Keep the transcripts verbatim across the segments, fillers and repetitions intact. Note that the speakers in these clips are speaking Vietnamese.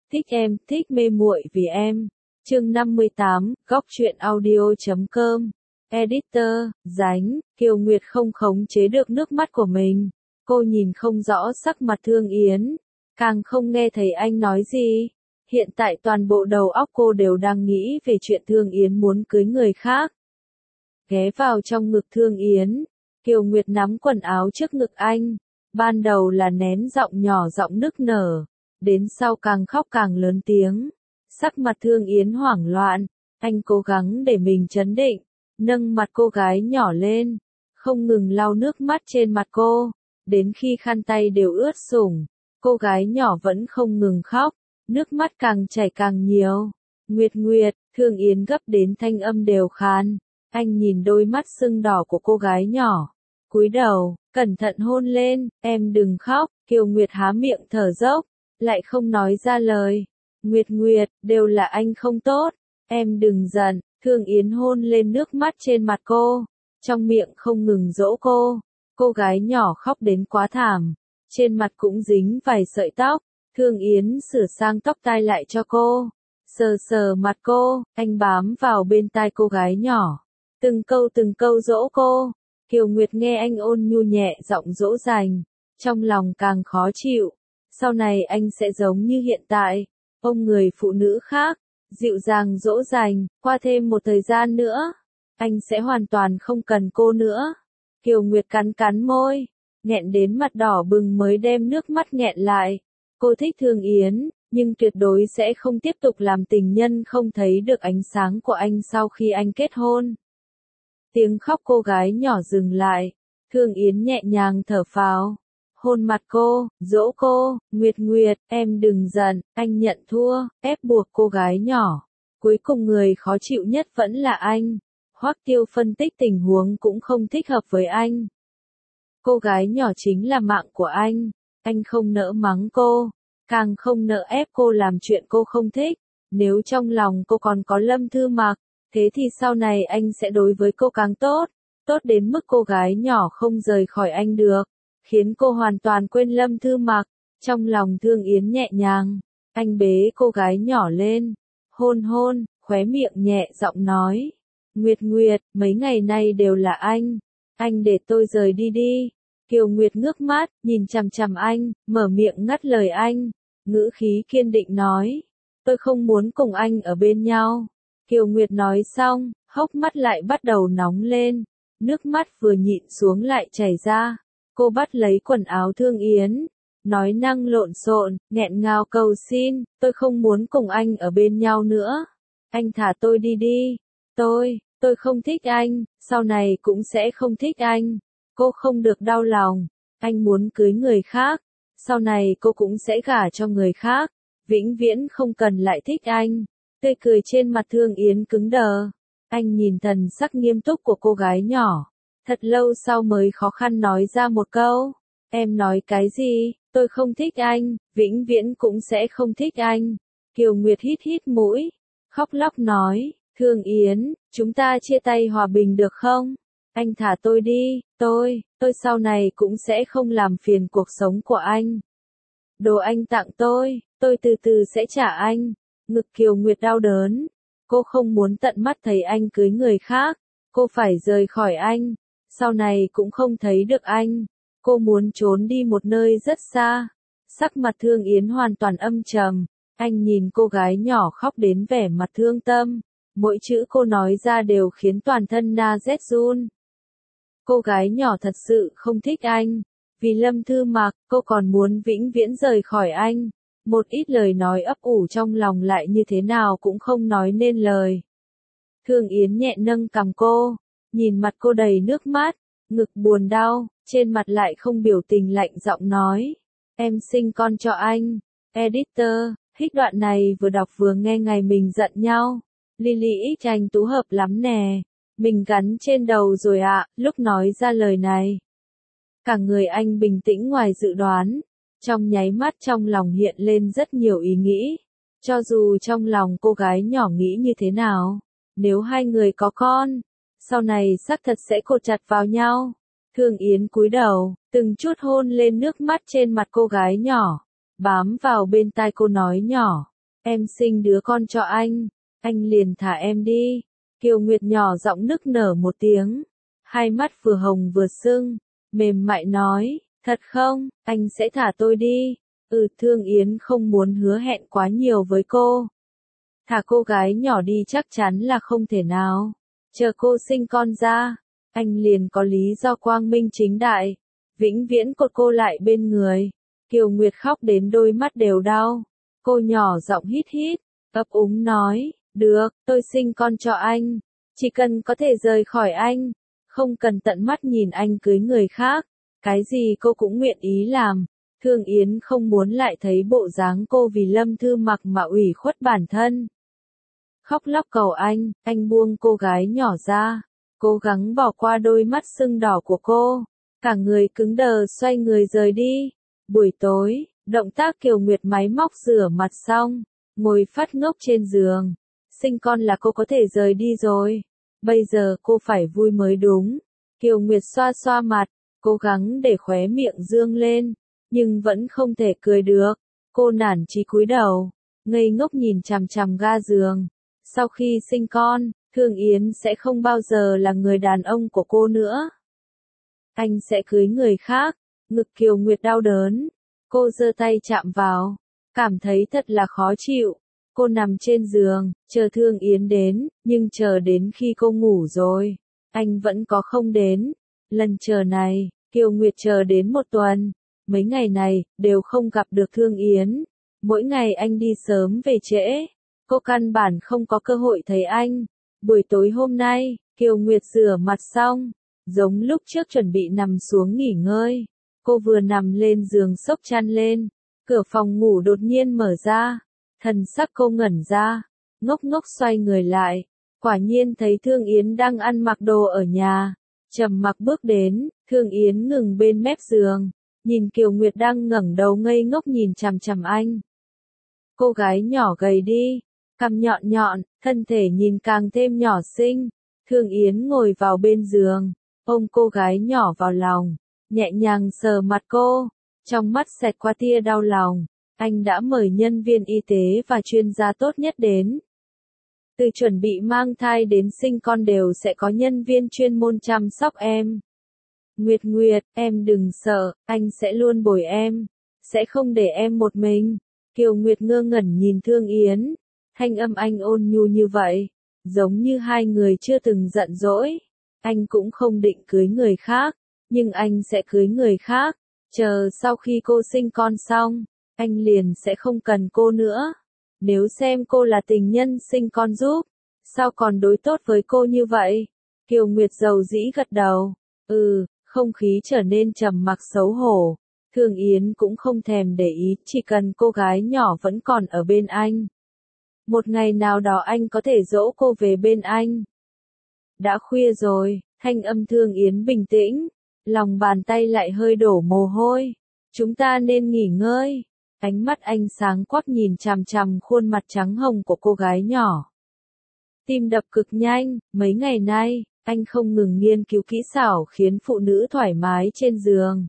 Thích em, thích mê muội vì em. Chương năm mươi tám, góc truyện audio chấm com. Editor, Dánh, Kiều Nguyệt không khống chế được nước mắt của mình. Cô nhìn không rõ sắc mặt Thương Yến, càng không nghe thấy anh nói gì. Hiện tại toàn bộ đầu óc cô đều đang nghĩ về chuyện Thương Yến muốn cưới người khác. Ghé vào trong ngực Thương Yến, Kiều Nguyệt nắm quần áo trước ngực anh. Ban đầu là nén giọng nhỏ giọng nức nở, đến sau càng khóc càng lớn tiếng. Sắc mặt Thương Yến hoảng loạn, anh cố gắng để mình trấn định, nâng mặt cô gái nhỏ lên, không ngừng lau nước mắt trên mặt cô, đến khi khăn tay đều ướt sũng, cô gái nhỏ vẫn không ngừng khóc, nước mắt càng chảy càng nhiều. Nguyệt Nguyệt, Thương Yến gấp đến thanh âm đều khàn, anh nhìn đôi mắt sưng đỏ của cô gái nhỏ, cúi đầu, cẩn thận hôn lên, em đừng khóc. Kiều Nguyệt há miệng thở dốc, lại không nói ra lời. Nguyệt Nguyệt, đều là anh không tốt, em đừng giận. Thương Yến hôn lên nước mắt trên mặt cô, trong miệng không ngừng dỗ cô. Cô gái nhỏ khóc đến quá thảm, trên mặt cũng dính vài sợi tóc. Thương Yến sửa sang tóc tai lại cho cô, sờ sờ mặt cô, anh bám vào bên tai cô gái nhỏ, từng câu từng câu dỗ cô. Kiều Nguyệt nghe anh ôn nhu nhẹ giọng dỗ dành, trong lòng càng khó chịu. Sau này anh sẽ giống như hiện tại, ôm người phụ nữ khác, dịu dàng dỗ dành, qua thêm một thời gian nữa, anh sẽ hoàn toàn không cần cô nữa. Kiều Nguyệt cắn cắn môi, nghẹn đến mặt đỏ bừng mới đem nước mắt nghẹn lại. Cô thích Thương Yến, nhưng tuyệt đối sẽ không tiếp tục làm tình nhân không thấy được ánh sáng của anh sau khi anh kết hôn. Tiếng khóc cô gái nhỏ dừng lại, Thương Yến nhẹ nhàng thở phào, hôn mặt cô, dỗ cô, Nguyệt Nguyệt, em đừng giận, anh nhận thua, ép buộc cô gái nhỏ. Cuối cùng người khó chịu nhất vẫn là anh. Hoắc Tiêu phân tích tình huống cũng không thích hợp với anh. Cô gái nhỏ chính là mạng của anh, anh không nỡ mắng cô, càng không nỡ ép cô làm chuyện cô không thích. Nếu trong lòng cô còn có Lâm Thư Mặc, thế thì sau này anh sẽ đối với cô càng tốt, tốt đến mức cô gái nhỏ không rời khỏi anh được, khiến cô hoàn toàn quên Lâm Thư Mặc. Trong lòng Thương Yến nhẹ nhàng, anh bế cô gái nhỏ lên, hôn hôn, khóe miệng nhẹ giọng nói, Nguyệt Nguyệt, mấy ngày nay đều là anh, anh để tôi rời đi đi. Kiều Nguyệt ngước mắt, nhìn chằm chằm anh, mở miệng ngắt lời anh, ngữ khí kiên định nói, tôi không muốn cùng anh ở bên nhau. Kiều Nguyệt nói xong, hốc mắt lại bắt đầu nóng lên, nước mắt vừa nhịn xuống lại chảy ra. Cô bắt lấy quần áo Thương Yến, nói năng lộn xộn, nghẹn ngào cầu xin, tôi không muốn cùng anh ở bên nhau nữa. Anh thả tôi đi đi. Tôi, tôi không thích anh, sau này cũng sẽ không thích anh. Cô không được đau lòng, anh muốn cưới người khác, sau này cô cũng sẽ gả cho người khác, vĩnh viễn không cần lại thích anh. Tươi cười trên mặt Thương Yến cứng đờ, anh nhìn thần sắc nghiêm túc của cô gái nhỏ, thật lâu sau mới khó khăn nói ra một câu, em nói cái gì, tôi không thích anh, vĩnh viễn cũng sẽ không thích anh. Kiều Nguyệt hít hít mũi, khóc lóc nói, Thương Yến, chúng ta chia tay hòa bình được không? Anh thả tôi đi, tôi, tôi sau này cũng sẽ không làm phiền cuộc sống của anh. Đồ anh tặng tôi, tôi từ từ sẽ trả anh. Ngực Kiều Nguyệt đau đớn, cô không muốn tận mắt thấy anh cưới người khác, cô phải rời khỏi anh, sau này cũng không thấy được anh, cô muốn trốn đi một nơi rất xa. Sắc mặt Thương Yến hoàn toàn âm trầm, anh nhìn cô gái nhỏ khóc đến vẻ mặt thương tâm, mỗi chữ cô nói ra đều khiến toàn thân na rét run. Cô gái nhỏ thật sự không thích anh, vì Lâm Thư Mặc, cô còn muốn vĩnh viễn rời khỏi anh. Một ít lời nói ấp ủ trong lòng lại như thế nào cũng không nói nên lời. Thương Yến nhẹ nâng cằm cô, nhìn mặt cô đầy nước mắt, ngực buồn đau, trên mặt lại không biểu tình lạnh giọng nói, em sinh con cho anh. Editor, hích đoạn này vừa đọc vừa nghe ngày mình giận nhau. Lily X anh tú hợp lắm nè, mình gắn trên đầu rồi ạ. Lúc nói ra lời này, cả người anh bình tĩnh ngoài dự đoán. Trong nháy mắt trong lòng hiện lên rất nhiều ý nghĩ, cho dù trong lòng cô gái nhỏ nghĩ như thế nào, nếu hai người có con, sau này xác thật sẽ cột chặt vào nhau. Thương Yến cúi đầu, từng chút hôn lên nước mắt trên mặt cô gái nhỏ, bám vào bên tai cô nói nhỏ, em sinh đứa con cho anh, anh liền thả em đi. Kiều Nguyệt nhỏ giọng nức nở một tiếng, hai mắt vừa hồng vừa sưng, mềm mại nói, thật không, anh sẽ thả tôi đi. Ừ, Thương Yến không muốn hứa hẹn quá nhiều với cô. Thả cô gái nhỏ đi chắc chắn là không thể nào. Chờ cô sinh con ra, anh liền có lý do quang minh chính đại, vĩnh viễn cột cô lại bên người. Kiều Nguyệt khóc đến đôi mắt đều đau. Cô nhỏ giọng hít hít, ấp úng nói, được, tôi sinh con cho anh. Chỉ cần có thể rời khỏi anh, không cần tận mắt nhìn anh cưới người khác, cái gì cô cũng nguyện ý làm. Thương Yến không muốn lại thấy bộ dáng cô vì Lâm Thư Mặc mà ủy khuất bản thân. Khóc lóc cầu anh, anh buông cô gái nhỏ ra, cố gắng bỏ qua đôi mắt sưng đỏ của cô, cả người cứng đờ xoay người rời đi. Buổi tối, động tác Kiều Nguyệt máy móc rửa mặt xong, ngồi phát ngốc trên giường. Sinh con là cô có thể rời đi rồi, bây giờ cô phải vui mới đúng. Kiều Nguyệt xoa xoa mặt, cố gắng để khóe miệng dương lên, nhưng vẫn không thể cười được. Cô nản chí cúi đầu, ngây ngốc nhìn chằm chằm ga giường. Sau khi sinh con, Thương Yến sẽ không bao giờ là người đàn ông của cô nữa. Anh sẽ cưới người khác. Ngực Kiều Nguyệt đau đớn. Cô giơ tay chạm vào, cảm thấy thật là khó chịu. Cô nằm trên giường, chờ Thương Yến đến, nhưng chờ đến khi cô ngủ rồi, anh vẫn có không đến. Lần chờ này, Kiều Nguyệt chờ đến một tuần. Mấy ngày này, đều không gặp được Thương Yến. Mỗi ngày anh đi sớm về trễ. Cô căn bản không có cơ hội thấy anh. Buổi tối hôm nay, Kiều Nguyệt rửa mặt xong, giống lúc trước chuẩn bị nằm xuống nghỉ ngơi. Cô vừa nằm lên giường xốc chăn lên, cửa phòng ngủ đột nhiên mở ra. Thần sắc cô ngẩn ra, ngốc ngốc xoay người lại, quả nhiên thấy Thương Yến đang ăn mặc đồ ở nhà. Trầm Mặc bước đến, Thương Yến ngừng bên mép giường, nhìn Kiều Nguyệt đang ngẩng đầu ngây ngốc nhìn chằm chằm anh. Cô gái nhỏ gầy đi, cằm nhọn nhọn, thân thể nhìn càng thêm nhỏ xinh. Thương Yến ngồi vào bên giường, ôm cô gái nhỏ vào lòng, nhẹ nhàng sờ mặt cô, trong mắt xẹt qua tia đau lòng. Anh đã mời nhân viên y tế và chuyên gia tốt nhất đến. Từ chuẩn bị mang thai đến sinh con đều sẽ có nhân viên chuyên môn chăm sóc em. Nguyệt Nguyệt, em đừng sợ, anh sẽ luôn bồi em, sẽ không để em một mình. Kiều Nguyệt ngơ ngẩn nhìn Thương Yến, thanh âm anh ôn nhu như vậy, giống như hai người chưa từng giận dỗi. Anh cũng không định cưới người khác, nhưng anh sẽ cưới người khác. Chờ sau khi cô sinh con xong, anh liền sẽ không cần cô nữa. Nếu xem cô là tình nhân sinh con giúp, sao còn đối tốt với cô như vậy? Kiều Nguyệt dầu dĩ gật đầu. Ừ, không khí trở nên trầm mặc xấu hổ. Thương Yến cũng không thèm để ý, chỉ cần cô gái nhỏ vẫn còn ở bên anh. Một ngày nào đó anh có thể dỗ cô về bên anh. Đã khuya rồi, thanh âm Thương Yến bình tĩnh, lòng bàn tay lại hơi đổ mồ hôi. Chúng ta nên nghỉ ngơi. Ánh mắt anh sáng quắc nhìn chằm chằm khuôn mặt trắng hồng của cô gái nhỏ. Tim đập cực nhanh, mấy ngày nay, anh không ngừng nghiên cứu kỹ xảo khiến phụ nữ thoải mái trên giường.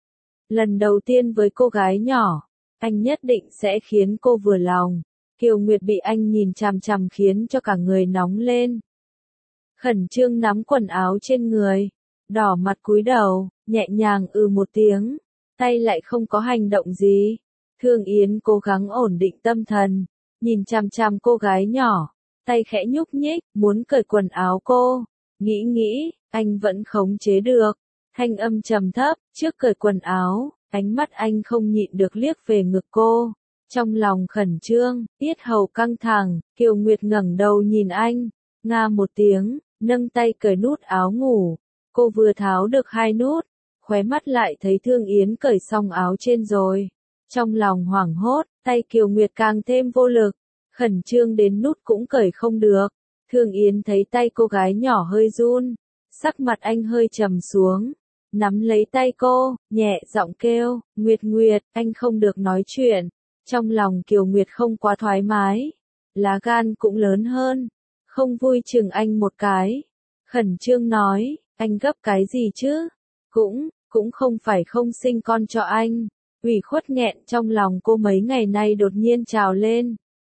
Lần đầu tiên với cô gái nhỏ, anh nhất định sẽ khiến cô vừa lòng. Kiều Nguyệt bị anh nhìn chằm chằm khiến cho cả người nóng lên. Khẩn trương nắm quần áo trên người, đỏ mặt cúi đầu, nhẹ nhàng ừ một tiếng, tay lại không có hành động gì. Thương Yến cố gắng ổn định tâm thần, nhìn chằm chằm cô gái nhỏ, tay khẽ nhúc nhích, muốn cởi quần áo cô. Nghĩ nghĩ, anh vẫn khống chế được. Thanh âm trầm thấp, trước cởi quần áo, ánh mắt anh không nhịn được liếc về ngực cô. Trong lòng khẩn trương, yết hầu căng thẳng, Kiều Nguyệt ngẩng đầu nhìn anh, nga một tiếng, nâng tay cởi nút áo ngủ. Cô vừa tháo được hai nút, khóe mắt lại thấy Thương Yến cởi xong áo trên rồi. Trong lòng hoảng hốt, tay Kiều Nguyệt càng thêm vô lực, khẩn trương đến nút cũng cởi không được. Thương Yến thấy tay cô gái nhỏ hơi run, sắc mặt anh hơi trầm xuống, nắm lấy tay cô, nhẹ giọng kêu, Nguyệt Nguyệt, anh không được nói chuyện. Trong lòng Kiều Nguyệt không quá thoải mái, lá gan cũng lớn hơn, không vui chừng anh một cái. Khẩn trương nói, anh gấp cái gì chứ? Cũng, cũng không phải không sinh con cho anh. Ủy khuất nghẹn trong lòng cô mấy ngày nay đột nhiên trào lên.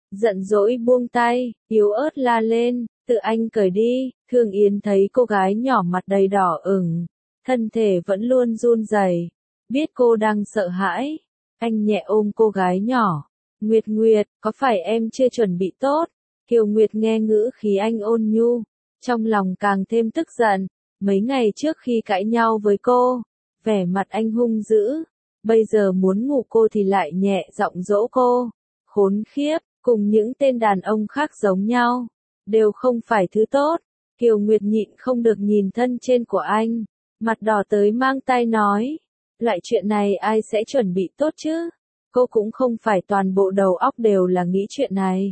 Giận dỗi buông tay, yếu ớt la lên, tự anh cởi đi. Thương Yến thấy cô gái nhỏ mặt đầy đỏ ửng, thân thể vẫn luôn run rẩy, biết cô đang sợ hãi. Anh nhẹ ôm cô gái nhỏ. Nguyệt Nguyệt, có phải em chưa chuẩn bị tốt? Kiều Nguyệt nghe ngữ khí anh ôn nhu, trong lòng càng thêm tức giận. Mấy ngày trước khi cãi nhau với cô, vẻ mặt anh hung dữ, bây giờ muốn ngủ cô thì lại nhẹ giọng dỗ cô. Khốn khiếp, cùng những tên đàn ông khác giống nhau, đều không phải thứ tốt. Kiều Nguyệt nhịn không được nhìn thân trên của anh, mặt đỏ tới mang tay nói, loại chuyện này ai sẽ chuẩn bị tốt chứ? Cô cũng không phải toàn bộ đầu óc đều là nghĩ chuyện này.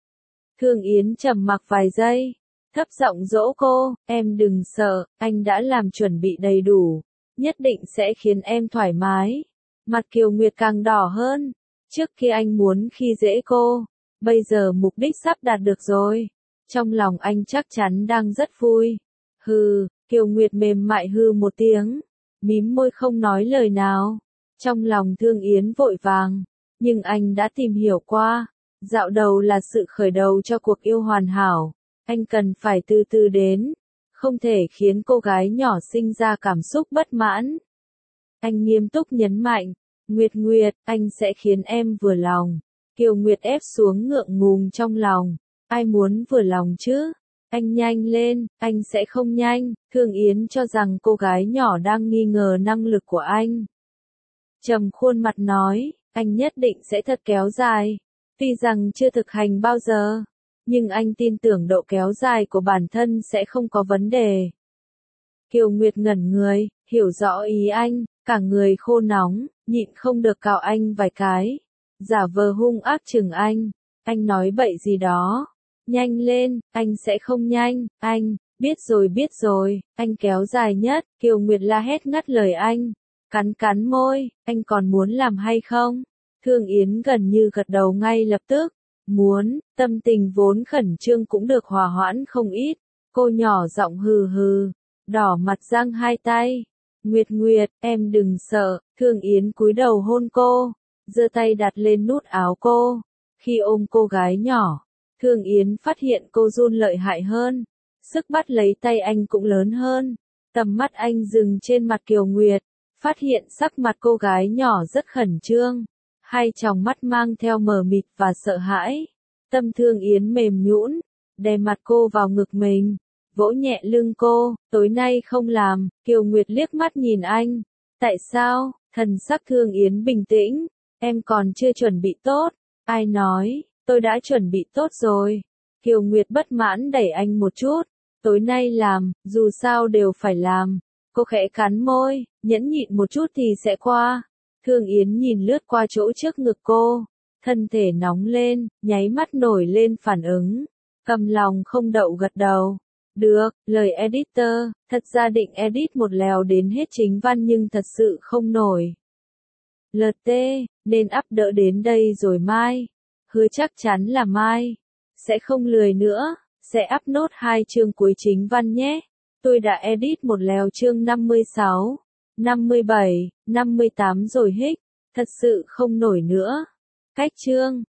Thương Yến trầm mặc vài giây, thấp giọng dỗ cô, em đừng sợ, anh đã làm chuẩn bị đầy đủ, nhất định sẽ khiến em thoải mái. Mặt Kiều Nguyệt càng đỏ hơn, trước khi anh muốn khi dễ cô, bây giờ mục đích sắp đạt được rồi. Trong lòng anh chắc chắn đang rất vui. Hừ, Kiều Nguyệt mềm mại hư một tiếng, mím môi không nói lời nào. Trong lòng Thương Yến vội vàng, nhưng anh đã tìm hiểu qua, dạo đầu là sự khởi đầu cho cuộc yêu hoàn hảo, anh cần phải từ từ đến, không thể khiến cô gái nhỏ sinh ra cảm xúc bất mãn. Anh nghiêm túc nhấn mạnh, Nguyệt Nguyệt, anh sẽ khiến em vừa lòng. Kiều Nguyệt ép xuống ngượng ngùng trong lòng, ai muốn vừa lòng chứ? Anh nhanh lên, anh sẽ không nhanh. Thương Yến cho rằng cô gái nhỏ đang nghi ngờ năng lực của anh. Trầm khuôn mặt nói, anh nhất định sẽ thật kéo dài. Tuy rằng chưa thực hành bao giờ, nhưng anh tin tưởng độ kéo dài của bản thân sẽ không có vấn đề. Kiều Nguyệt ngẩn người, hiểu rõ ý anh, cả người khô nóng, nhịn không được cào anh vài cái, giả vờ hung ác chừng anh. Anh nói bậy gì đó? Nhanh lên, anh sẽ không nhanh, anh, biết rồi biết rồi, anh kéo dài nhất. Kiều Nguyệt la hét ngắt lời anh, cắn cắn môi, anh còn muốn làm hay không? Thương Yến gần như gật đầu ngay lập tức, muốn, tâm tình vốn khẩn trương cũng được hòa hoãn không ít. Cô nhỏ giọng hừ hừ, đỏ mặt giang hai tay. Nguyệt Nguyệt, em đừng sợ. Thương Yến cúi đầu hôn cô, giơ tay đặt lên nút áo cô. Khi ôm cô gái nhỏ, Thương Yến phát hiện cô run lợi hại hơn, sức bắt lấy tay anh cũng lớn hơn. Tầm mắt anh dừng trên mặt Kiều Nguyệt, phát hiện sắc mặt cô gái nhỏ rất khẩn trương, hai tròng mắt mang theo mờ mịt và sợ hãi. Tâm Thương Yến mềm nhũn, đè mặt cô vào ngực mình, vỗ nhẹ lưng cô. Tối nay không làm. Kiều Nguyệt liếc mắt nhìn anh. Tại sao? Thần sắc Thương Yến bình tĩnh. Em còn chưa chuẩn bị tốt. Ai nói? Tôi đã chuẩn bị tốt rồi. Kiều Nguyệt bất mãn đẩy anh một chút. Tối nay làm, dù sao đều phải làm. Cô khẽ cắn môi, nhẫn nhịn một chút thì sẽ qua. Thương Yến nhìn lướt qua chỗ trước ngực cô, thân thể nóng lên, nháy mắt nổi lên phản ứng. Cầm lòng không đậu gật đầu. Được, lời editor, thật ra định edit một lèo đến hết chính văn nhưng thật sự không nổi. lờ tê, nên up đỡ đến đây rồi mai. Hứa chắc chắn là mai. Sẽ không lười nữa, sẽ up nốt hai chương cuối chính văn nhé. Tôi đã edit một lèo chương năm mươi sáu, năm mươi bảy, năm mươi tám rồi hích. Thật sự không nổi nữa. Cách chương.